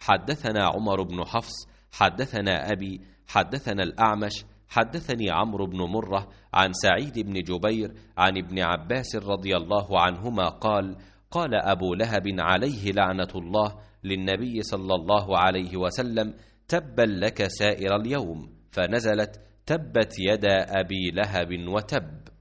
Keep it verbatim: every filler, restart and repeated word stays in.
حدثنا عمر بن حفص حدثنا أبي حدثنا الأعمش حدثني عمرو بن مرة عن سعيد بن جبير عن ابن عباس رضي الله عنهما قال: قال أبو لهب عليه لعنة الله للنبي صلى الله عليه وسلم: تبا لك سائر اليوم، فنزلت: تبت يدا أبي لهب وتب.